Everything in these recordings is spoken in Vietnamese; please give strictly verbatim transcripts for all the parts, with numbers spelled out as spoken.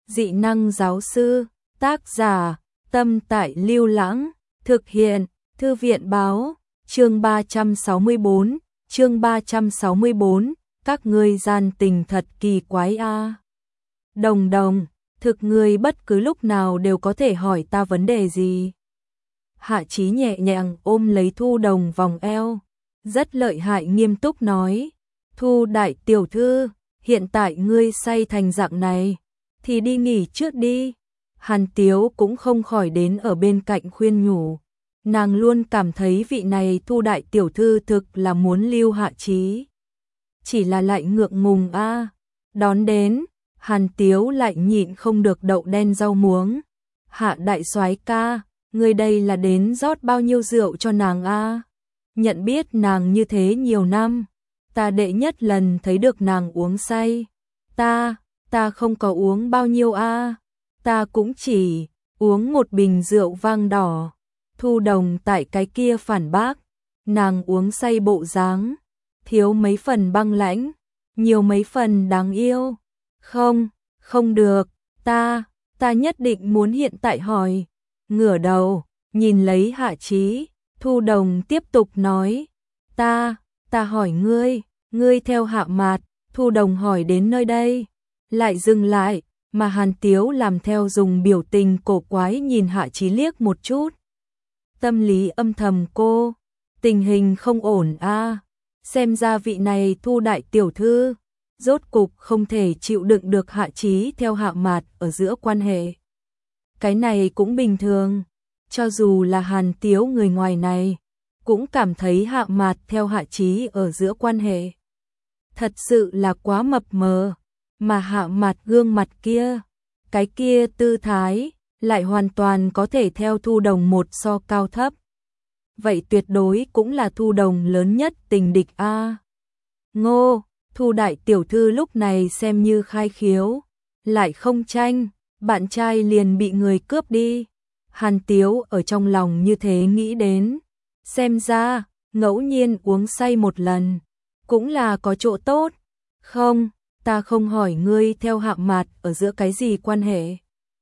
Dị năng giáo sư, tác giả, Tâm Tại Lưu Lãng, thực hiện, Thư viện báo, chương ba trăm sáu mươi bốn, chương ba trăm sáu mươi bốn, các ngươi gian tình thật kỳ quái a. À. Đồng đồng, thực ngươi bất cứ lúc nào đều có thể hỏi ta vấn đề gì. Hạ Chí nhẹ nhàng ôm lấy Thu Đồng vòng eo, rất lợi hại nghiêm túc nói, Thu đại tiểu thư, hiện tại ngươi say thành dạng này, thì đi nghỉ trước đi. Hàn Tiếu cũng không khỏi đến ở bên cạnh khuyên nhủ, nàng luôn cảm thấy vị này Thu đại tiểu thư thực là muốn lưu Hạ Chí. Chỉ là lại ngượng ngùng a. À. Đón đến, Hàn Tiếu lại nhịn không được đậu đen rau muống. Hạ đại soái ca, người đây là đến rót bao nhiêu rượu cho nàng a? À? Nhận biết nàng như thế nhiều năm, ta đệ nhất lần thấy được nàng uống say. Ta, ta không có uống bao nhiêu a, à? Ta cũng chỉ uống một bình rượu vang đỏ. Thu Đồng tại cái kia phản bác, nàng uống say bộ dáng, thiếu mấy phần băng lãnh, nhiều mấy phần đáng yêu. Không, không được, ta, ta nhất định muốn hiện tại hỏi. Ngửa đầu, nhìn lấy Hạ Chí, Thu Đồng tiếp tục nói, ta, ta hỏi ngươi, ngươi theo Hạ Mạt. Thu Đồng hỏi đến nơi đây, lại dừng lại, mà Hàn Tiếu làm theo dùng biểu tình cổ quái nhìn Hạ Chí liếc một chút. Tâm lý âm thầm cô, tình hình không ổn a, à. Xem ra vị này Thu đại tiểu thư, rốt cục không thể chịu đựng được Hạ Chí theo Hạ Mạt ở giữa quan hệ. Cái này cũng bình thường, cho dù là Hàn Tiếu người ngoài này, cũng cảm thấy Hạ Mạt theo Hạ Chí ở giữa quan hệ. Thật sự là quá mập mờ, mà Hạ Mạt gương mặt kia, cái kia tư thái, lại hoàn toàn có thể theo Thu Đồng một so cao thấp. Vậy tuyệt đối cũng là Thu Đồng lớn nhất tình địch a. À. Ngô, Thu đại tiểu thư lúc này xem như khai khiếu, lại không tranh, bạn trai liền bị người cướp đi. Hàn Tiếu ở trong lòng như thế nghĩ đến, xem ra, ngẫu nhiên uống say một lần, cũng là có chỗ tốt. Không, ta không hỏi ngươi theo Hạ Mạt ở giữa cái gì quan hệ.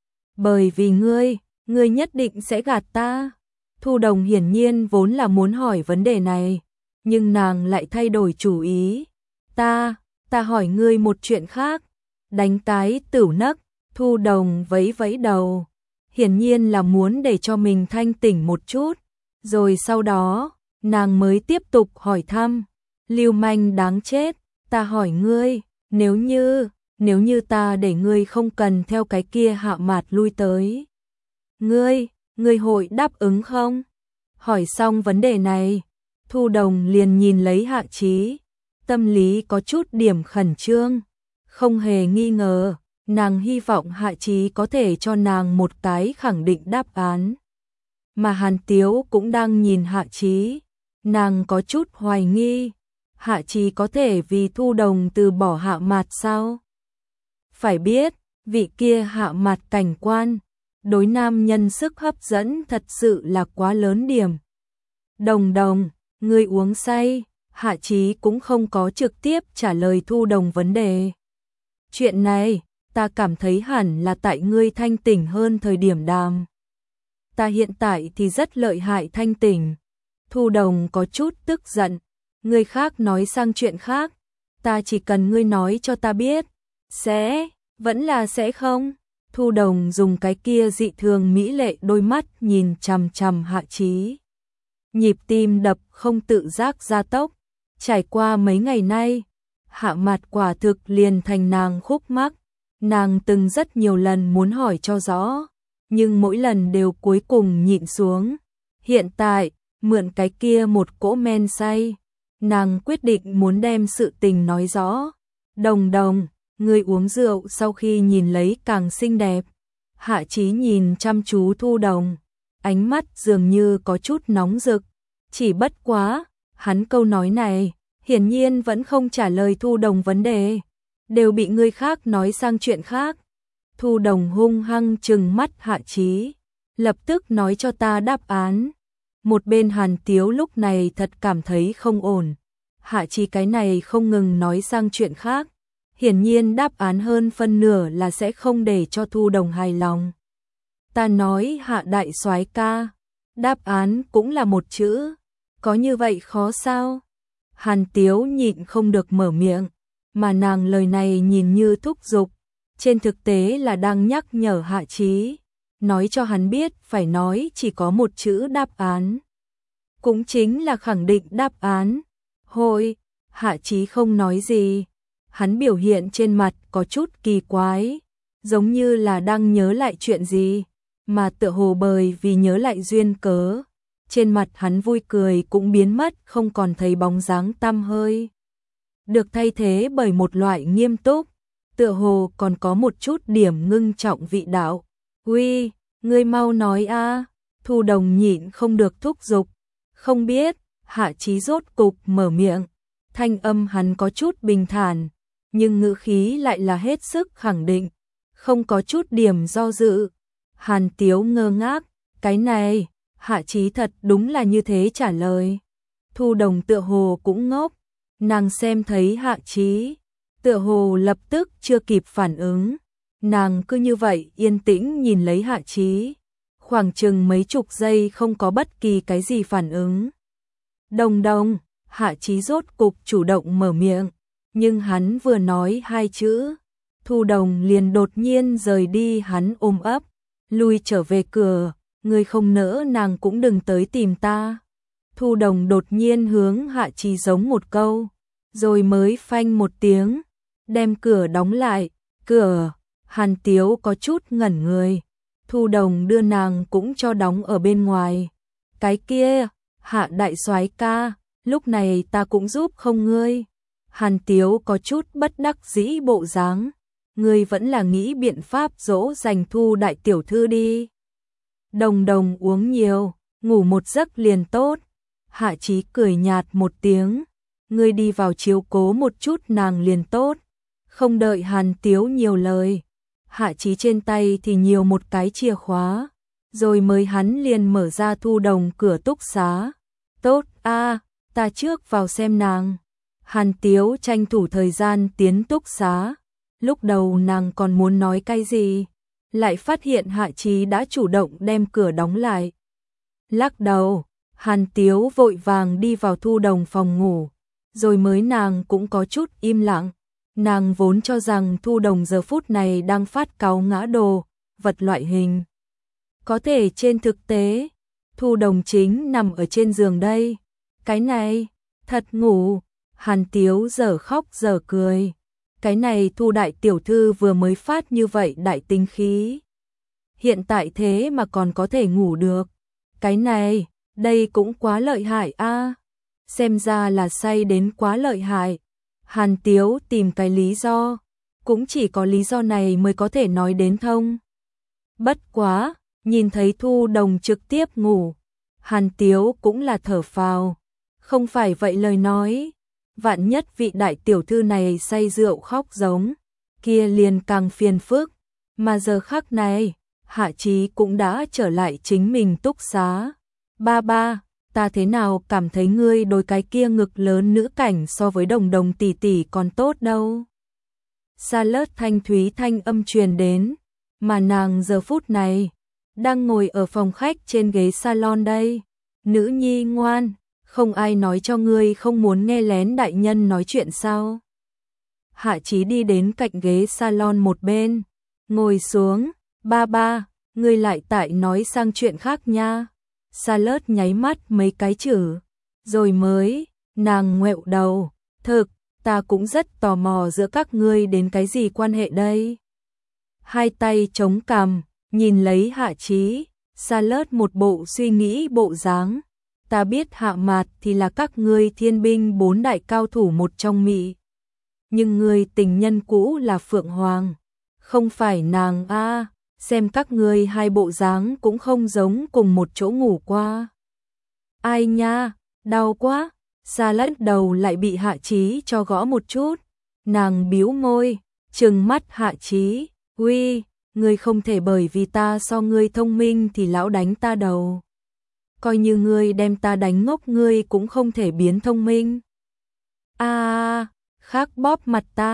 Bởi vì ngươi, ngươi nhất định sẽ gạt ta. Thu Đồng hiển nhiên vốn là muốn hỏi vấn đề này, nhưng nàng lại thay đổi chủ ý. Ta, ta hỏi ngươi một chuyện khác. Đánh cái tửu nấc, Thu Đồng vẫy vẫy đầu, hiển nhiên là muốn để cho mình thanh tỉnh một chút. Rồi sau đó, nàng mới tiếp tục hỏi thăm. Lưu manh đáng chết, ta hỏi ngươi, nếu như, nếu như ta để ngươi không cần theo cái kia Hạ Mạt lui tới, ngươi, ngươi hội đáp ứng không? Hỏi xong vấn đề này, Thu Đồng liền nhìn lấy Hạ Chí, tâm lý có chút điểm khẩn trương, không hề nghi ngờ, nàng hy vọng Hạ Chí có thể cho nàng một cái khẳng định đáp án. Mà Hàn Tiếu cũng đang nhìn Hạ Chí, nàng có chút hoài nghi, Hạ Chí có thể vì Thu Đồng từ bỏ Hạ Mạt sao? Phải biết, vị kia Hạ Mạt cảnh quan, đối nam nhân sức hấp dẫn thật sự là quá lớn điểm. Đồng đồng, ngươi uống say, Hạ Chí cũng không có trực tiếp trả lời Thu Đồng vấn đề. Chuyện này, ta cảm thấy hẳn là tại ngươi thanh tỉnh hơn thời điểm đàm. Ta hiện tại thì rất lợi hại thanh tỉnh. Thu Đồng có chút tức giận. Người khác nói sang chuyện khác, ta chỉ cần ngươi nói cho ta biết. Sẽ, vẫn là sẽ không? Thu Đồng dùng cái kia dị thường mỹ lệ đôi mắt nhìn chằm chằm Hạ Chí. Nhịp tim đập không tự giác gia tốc. Trải qua mấy ngày nay, Hạ Mạt quả thực liền thành nàng khúc mắc. Nàng từng rất nhiều lần muốn hỏi cho rõ, nhưng mỗi lần đều cuối cùng nhịn xuống. Hiện tại, mượn cái kia một cỗ men say, nàng quyết định muốn đem sự tình nói rõ. Đồng đồng, ngươi uống rượu sau khi nhìn lấy càng xinh đẹp. Hạ Chí nhìn chăm chú Thu Đồng, ánh mắt dường như có chút nóng rực. Chỉ bất quá, hắn câu nói này, hiển nhiên vẫn không trả lời Thu Đồng vấn đề, đều bị người khác nói sang chuyện khác. Thu Đồng hung hăng trừng mắt Hạ Chí, lập tức nói cho ta đáp án. Một bên Hàn Tiếu lúc này thật cảm thấy không ổn. Hạ Chí cái này không ngừng nói sang chuyện khác, Hiển nhiên đáp án hơn phân nửa là sẽ không để cho Thu Đồng hài lòng. Ta nói Hạ đại soái ca, đáp án cũng là một chữ, có như vậy khó sao? Hàn Tiếu nhịn không được mở miệng, mà nàng lời này nhìn như thúc giục, trên thực tế là đang nhắc nhở Hạ Chí, nói cho hắn biết phải nói chỉ có một chữ đáp án. Cũng chính là khẳng định đáp án. Hồi, Hạ Chí không nói gì, hắn biểu hiện trên mặt có chút kỳ quái, giống như là đang nhớ lại chuyện gì, mà tựa hồ bởi vì nhớ lại duyên cớ. Trên mặt hắn vui cười cũng biến mất, không còn thấy bóng dáng tăm hơi. Được thay thế bởi một loại nghiêm túc, tựa hồ còn có một chút điểm ngưng trọng vị đạo. Uy, ngươi mau nói a. Thu Đồng nhịn không được thúc giục. Không biết, Hạ Chí rốt cục mở miệng. Thanh âm hắn có chút bình thản, nhưng ngữ khí lại là hết sức khẳng định, không có chút điểm do dự. Hàn Tiếu ngơ ngác, cái này, Hạ Chí thật đúng là như thế trả lời. Thu Đồng tựa hồ cũng ngốc, nàng xem thấy Hạ Chí, tựa hồ lập tức chưa kịp phản ứng. Nàng cứ như vậy yên tĩnh nhìn lấy Hạ Chí, khoảng chừng mấy chục giây không có bất kỳ cái gì phản ứng. Đồng đồng, Hạ Chí rốt cục chủ động mở miệng, nhưng hắn vừa nói hai chữ, Thu Đồng liền đột nhiên rời đi hắn ôm ấp, lui trở về cửa, ngươi không nỡ nàng cũng đừng tới tìm ta. Thu Đồng đột nhiên hướng Hạ Chí giống một câu, rồi mới phanh một tiếng, đem cửa đóng lại. Cửa, Hàn Tiếu có chút ngẩn người, Thu Đồng đưa nàng cũng cho đóng ở bên ngoài. Cái kia, Hạ đại soái ca, lúc này ta cũng giúp không ngươi. Hàn Tiếu có chút bất đắc dĩ bộ dáng, ngươi vẫn là nghĩ biện pháp dỗ dành Thu đại tiểu thư đi. Đồng đồng uống nhiều, ngủ một giấc liền tốt. Hạ Chí cười nhạt một tiếng, ngươi đi vào chiếu cố một chút nàng liền tốt. Không đợi Hàn Tiếu nhiều lời, Hạ Chí trên tay thì nhiều một cái chìa khóa, rồi mới hắn liền mở ra Thu Đồng cửa túc xá. Tốt a, ta trước vào xem nàng. Hàn Tiếu tranh thủ thời gian tiến túc xá. Lúc đầu nàng còn muốn nói cái gì, lại phát hiện Hạ Chí đã chủ động đem cửa đóng lại. Lắc đầu, Hàn Tiếu vội vàng đi vào Thu Đồng phòng ngủ, rồi mới nàng cũng có chút im lặng. Nàng vốn cho rằng Thu Đồng giờ phút này đang phát cáu ngã đồ, vật loại hình. Có thể trên thực tế, Thu Đồng chính nằm ở trên giường đây. Cái này, thật ngủ. Hàn Tiếu giờ khóc giờ cười. Cái này Thu đại tiểu thư vừa mới phát như vậy đại tinh khí, hiện tại thế mà còn có thể ngủ được. Cái này, đây cũng quá lợi hại a. Xem ra là say đến quá lợi hại. Hàn Tiếu tìm cái lý do, cũng chỉ có lý do này mới có thể nói đến thông. Bất quá, nhìn thấy Thu Đồng trực tiếp ngủ, Hàn Tiếu cũng là thở phào. Không phải vậy lời nói, vạn nhất vị đại tiểu thư này say rượu khóc giống, kia liền càng phiền phức. Mà giờ khắc này, Hạ Chí cũng đã trở lại chính mình túc xá. Ba ba, ta thế nào cảm thấy ngươi đôi cái kia ngực lớn nữ cảnh so với Đồng Đồng tỷ tỷ còn tốt đâu. Sa Lớt thanh thúy thanh âm truyền đến, mà nàng giờ phút này đang ngồi ở phòng khách trên ghế salon đây. Nữ nhi ngoan, không ai nói cho ngươi không muốn nghe lén đại nhân nói chuyện sao? Hạ Chí đi đến cạnh ghế salon một bên, ngồi xuống. Ba ba, ngươi lại tại nói sang chuyện khác nha. Sa Lớt nháy mắt mấy cái chữ, rồi mới, nàng ngoẹo đầu. Thực, ta cũng rất tò mò giữa các ngươi đến cái gì quan hệ đây. Hai tay chống cằm, nhìn lấy Hạ Chí, Sa Lớt một bộ suy nghĩ bộ dáng. Ta biết Hạ Mạt thì là các ngươi thiên binh bốn đại cao thủ một trong mỹ. Nhưng ngươi tình nhân cũ là Phượng Hoàng, không phải nàng a. Xem các ngươi hai bộ dáng cũng không giống cùng một chỗ ngủ qua. Ai nha, đau quá. Sa Lớt đầu lại bị Hạ Chí cho gõ một chút. Nàng bĩu môi, trừng mắt Hạ Chí. Uy, ngươi không thể bởi vì ta so ngươi thông minh thì lão đánh ta đầu. Coi như ngươi đem ta đánh ngốc ngươi cũng không thể biến thông minh. A, à, khác bóp mặt ta.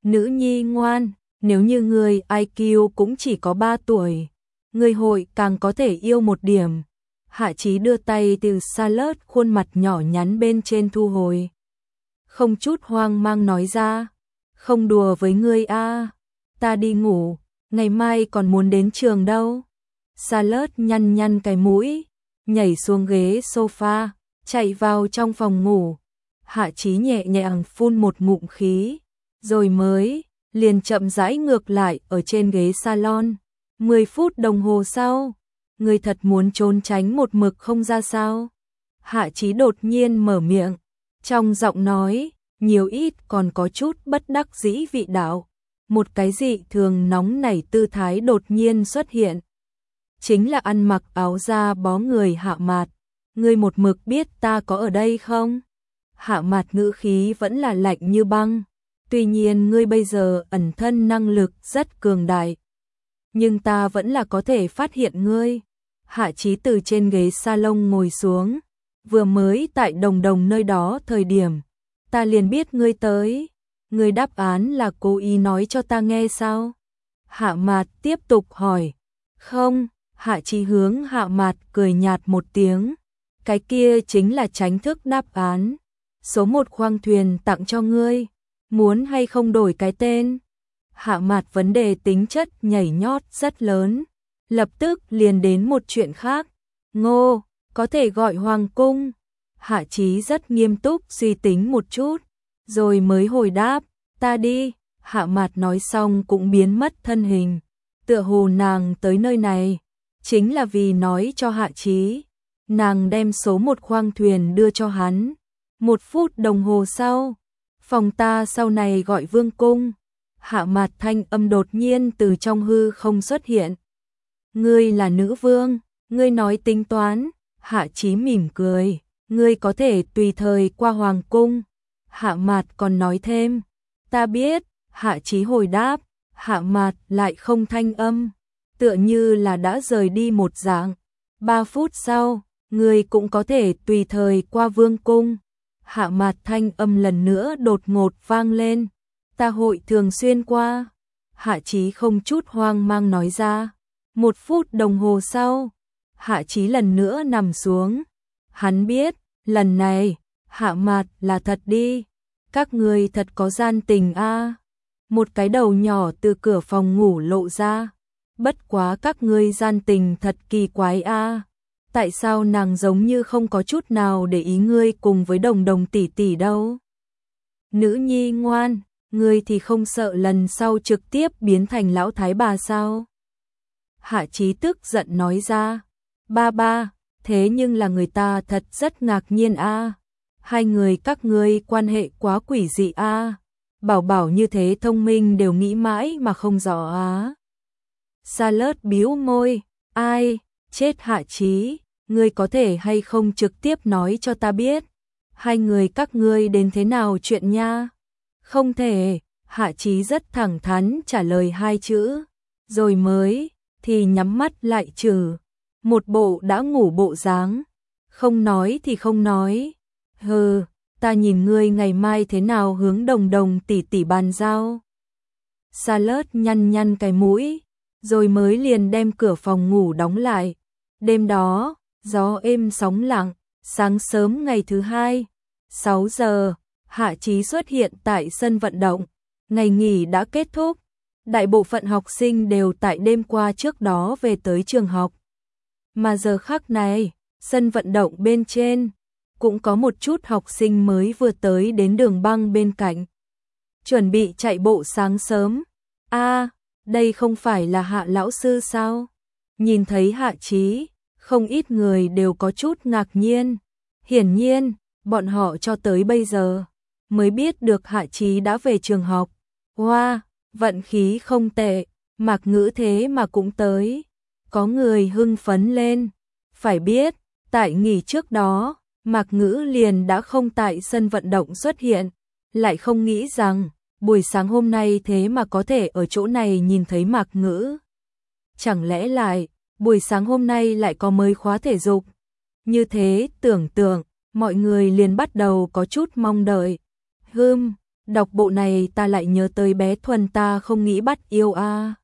Nữ nhi ngoan, nếu như ngươi i kiu cũng chỉ có ba tuổi, ngươi hội càng có thể yêu một điểm. Hạ Chí đưa tay từ salad khuôn mặt nhỏ nhắn bên trên thu hồi. Không chút hoang mang nói ra, không đùa với ngươi a, ta đi ngủ, ngày mai còn muốn đến trường đâu. Salad nhăn nhăn cái mũi, nhảy xuống ghế sofa, chạy vào trong phòng ngủ. Hạ Chí nhẹ nhàng phun một ngụm khí, rồi mới liền chậm rãi ngược lại ở trên ghế salon. Mười phút đồng hồ sau, người thật muốn trốn tránh một mực không ra sao? Hạ Chí đột nhiên mở miệng, trong giọng nói, nhiều ít còn có chút bất đắc dĩ vị đạo. Một cái dị thường nóng nảy tư thái đột nhiên xuất hiện. Chính là ăn mặc áo da bó người Hạ Mạt. Ngươi một mực biết ta có ở đây không? Hạ Mạt ngữ khí vẫn là lạnh như băng. Tuy nhiên ngươi bây giờ ẩn thân năng lực rất cường đại, nhưng ta vẫn là có thể phát hiện ngươi. Hạ Chí từ trên ghế salon ngồi xuống, vừa mới tại Đồng Đồng nơi đó thời điểm, ta liền biết ngươi tới. Ngươi đáp án là cố ý nói cho ta nghe sao? Hạ Mạt tiếp tục hỏi. Không, Hạ Chí hướng Hạ Mạt cười nhạt một tiếng. Cái kia chính là tránh thức đáp án. Số một khoang thuyền tặng cho ngươi, muốn hay không đổi cái tên? Hạ Mạt vấn đề tính chất nhảy nhót rất lớn, lập tức liền đến một chuyện khác. Ngô, có thể gọi Hoàng Cung. Hạ Chí rất nghiêm túc suy tính một chút, rồi mới hồi đáp, ta đi. Hạ Mạt nói xong cũng biến mất thân hình, tựa hồ nàng tới nơi này chính là vì nói cho Hạ Chí. Nàng đem số một khoang thuyền đưa cho hắn. Một phút đồng hồ sau, phòng ta sau này gọi Vương Cung. Hạ Mạt thanh âm đột nhiên từ trong hư không xuất hiện. Ngươi là nữ vương, ngươi nói tính toán. Hạ Chí mỉm cười, ngươi có thể tùy thời qua Hoàng Cung. Hạ Mạt còn nói thêm, ta biết. Hạ Chí hồi đáp, Hạ Mạt lại không thanh âm, tựa như là đã rời đi một dạng. Ba phút sau, ngươi cũng có thể tùy thời qua Vương Cung. Hạ Mạt thanh âm lần nữa đột ngột vang lên, ta hội thường xuyên qua. Hạ Chí không chút hoang mang nói ra. Một phút đồng hồ sau, Hạ Chí lần nữa nằm xuống. Hắn biết, lần này, Hạ Mạt là thật đi. Các người thật có gian tình a. À. Một cái đầu nhỏ từ cửa phòng ngủ lộ ra. Bất quá các ngươi gian tình thật kỳ quái a. À. Tại sao nàng giống như không có chút nào để ý ngươi cùng với Đồng Đồng tỷ tỷ đâu? Nữ nhi ngoan, ngươi thì không sợ lần sau trực tiếp biến thành lão thái bà sao? Hạ Chí tức giận nói ra. Ba ba, thế nhưng là người ta thật rất ngạc nhiên a. À. Hai người các ngươi quan hệ quá quỷ dị a. À. Bảo bảo như thế thông minh đều nghĩ mãi mà không rõ á. Salad bĩu môi, ai, chết Hạ Chí, ngươi có thể hay không trực tiếp nói cho ta biết, hai người các ngươi đến thế nào chuyện nha? Không thể. Hạ Chí rất thẳng thắn trả lời hai chữ, rồi mới thì nhắm mắt lại trừ một bộ đã ngủ bộ dáng. Không nói thì không nói. Hừ, ta nhìn ngươi ngày mai thế nào hướng Đồng Đồng tỷ tỷ bàn giao. Salad nhăn nhăn cái mũi, rồi mới liền đem cửa phòng ngủ đóng lại. Đêm đó, gió êm sóng lặng. Sáng sớm ngày thứ hai, sáu giờ, Hạ Chí xuất hiện tại sân vận động. Ngày nghỉ đã kết thúc, đại bộ phận học sinh đều tại đêm qua trước đó về tới trường học. Mà giờ khắc này, sân vận động bên trên cũng có một chút học sinh mới vừa tới đến đường băng bên cạnh, chuẩn bị chạy bộ sáng sớm. A, à, đây không phải là Hạ lão sư sao? Nhìn thấy Hạ Chí, không ít người đều có chút ngạc nhiên. Hiển nhiên, bọn họ cho tới bây giờ mới biết được Hạ Chí đã về trường học. Wow, vận khí không tệ, Mạc Ngữ thế mà cũng tới. Có người hưng phấn lên. Phải biết, tại nghỉ trước đó, Mạc Ngữ liền đã không tại sân vận động xuất hiện. Lại không nghĩ rằng, buổi sáng hôm nay thế mà có thể ở chỗ này nhìn thấy Mạc Ngữ. Chẳng lẽ lại, buổi sáng hôm nay lại có mới khóa thể dục? Như thế tưởng tượng, mọi người liền bắt đầu có chút mong đợi. Hừm, Đọc bộ này ta lại nhớ tới bé Thuần ta không nghĩ bắt yêu a.